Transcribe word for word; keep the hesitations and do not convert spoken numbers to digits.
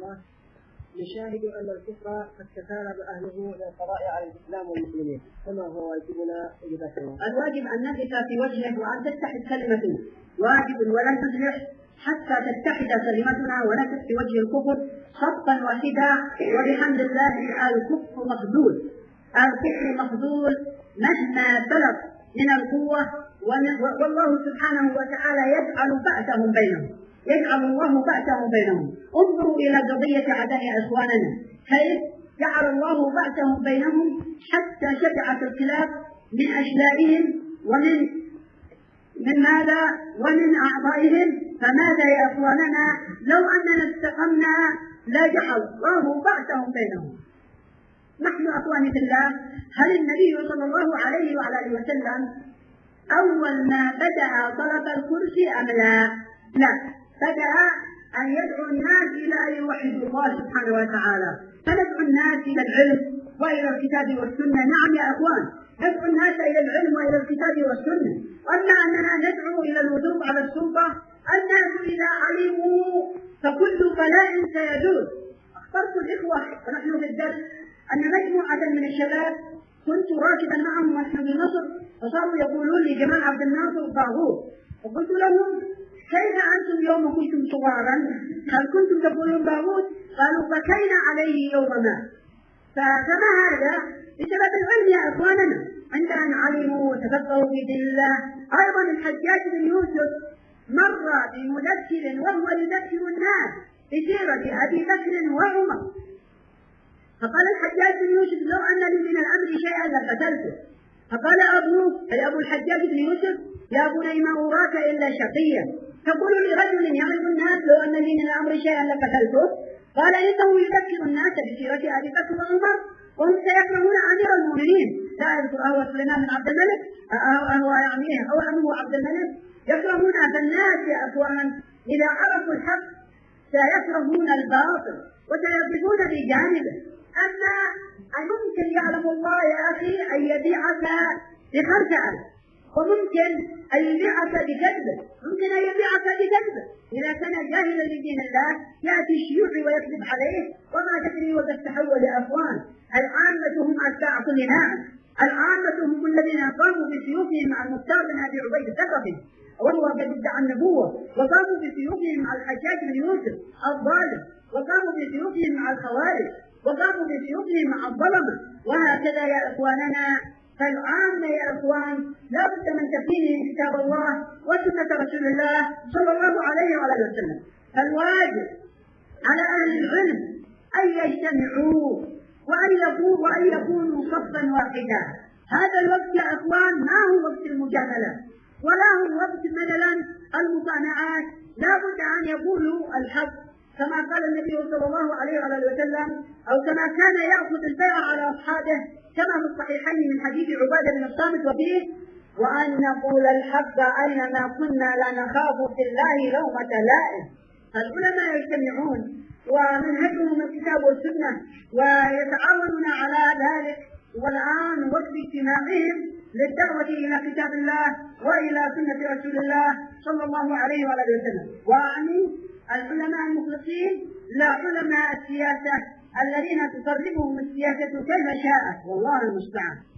الله نشاهد أن الكفر قد تكالب أهله للقضاء على الإسلام والمسلمين، فما هو واجبنا إجابته؟ الواجب أن نقف في وجهه وأن تتحد كلمته، واجب ولن تفلح حتى تتحد كلمتنا ونقف في وجه الكفر صفا واحدا. وبحمد الله الكفر مخذول، الكفر مخذول مهما بلغ من القوة، والله سبحانه وتعالى يجعل بأسهم بينهم، يجعل الله بأسهم بينهم. انظروا إلى قضية عداء إخواننا كيف جعل الله بأسهم بينهم حتى شبعت الكلاب من أشلائهم ومن من ماذا ومن أعضائهم. فماذا يا إخواننا لو أننا استقمنا لجعل الله بأسهم بينهم. نحن أخواني في الله، هل النبي صلى الله عليه وعلى آله وسلم أول ما بدأ طلب الكرسي أم لا؟ لا، بدأ أن يدعو الناس إلى أن يوحدوا الله سبحانه وتعالى، فندعو الناس إلى العلم وإلى الكتاب والسنة. نعم يا أخوان، ندعو الناس إلى العلم وإلى الكتاب والسنة. أما أننا ندعو إلى الوثوق على السلطة، الناس إذا علموا فكل بلاء سيزول. أخبرت الإخوة ونحن في الدرس أن مجموعة من الشباب كنت راكبا معهم ونحن في مصر، فصاروا يقولون لي جمال عبد الناصر طاغوت، فقلت لهم كيف أنتم يوم كنتم صغارا هل كنتم تقولون طاغوت؟ قالوا بكينا عليه يوم ما. فكما هذا بسبب العلم يا إخواننا، عند أن علموا وتفقهوا في دين الله. أيضا الحجاج بن يوسف مر بمذكر وهو يذكر الناس بسيرة أبي بكر وعمر، فقال الحجاج بن يوسف لو أن لي من الأمر شيئا لقتلته. فقال أبوه أي أبو الحجاج بن يوسف يا بني ما أراك إلا شقيا تقول لرجل يعظ الناس لو أن لي من الأمر شيئا لقتلته. قال إنه يذكر الناس بسيرة أبي بكر وعمر وهم سيكرهون أمير المؤمنين. لا يذكر أهو سليمان بن عبد الملك أهو يعني أو عمه عبد الملك يكرهون فالناس يا أخوان إذا عرفوا الحق سيكرهون الباطل وسيقفون بجانبه. أما ممكن يعلم الله يا أخي أن يبيعك بخرجة، وممكن أن يبيعك بكذبه، ممكن أن يبيعك بكذبه. إذا كان جاهلا بدين الله يأتي الشيوعي ويكذب عليه وما تدري وقد تحول أخوان. العامة هم أتباع كل ناعم، العامة هم الذين قاموا بسيوفهم مع المختار بن أبي عبيد الثقفي وهو قد ادعى النبوة، وقاموا بسيوفهم مع الحجاج بن يوسف الظالم، وقاموا بسيوفهم مع الخوارج، وقاموا بسيوفهم مع الظلمة. وهكذا يا إخواننا، فالعامة يا إخوان لا بد من تفهيم كتاب الله وسنة رسول الله صلى الله عليه وعلى آله وسلم. فالواجب على أهل العلم أن يجتمعوا وأن يكونوا وأن يكونوا صفا واحدا. هذا الوقت يا إخوان ما هو وقت المجاملة ولا هو وقت مثلا المصانعات، لا بد أن يقولوا الحق كما قال النبي صلى الله عليه وعلى آله وسلم، أو كما كان يأخذ البيعة على أصحابه كما في الصحيحين من حديث عبادة بن الصامت وفيه وأن نقول الحق أينما كنا لا نخاف في الله لومة لائم. العلماء يجتمعون ومنهجهم الكتاب والسنة ويتعاونون على ذلك، والآن وقت اجتماعهم للدعوة إلى كتاب الله وإلى سنة رسول الله صلى الله عليه وعلى آله وسلم. وأعني العلماء المخلصين لا علماء السياسة الذين تصرفهم السياسة كيف شاءت، والله المستعان.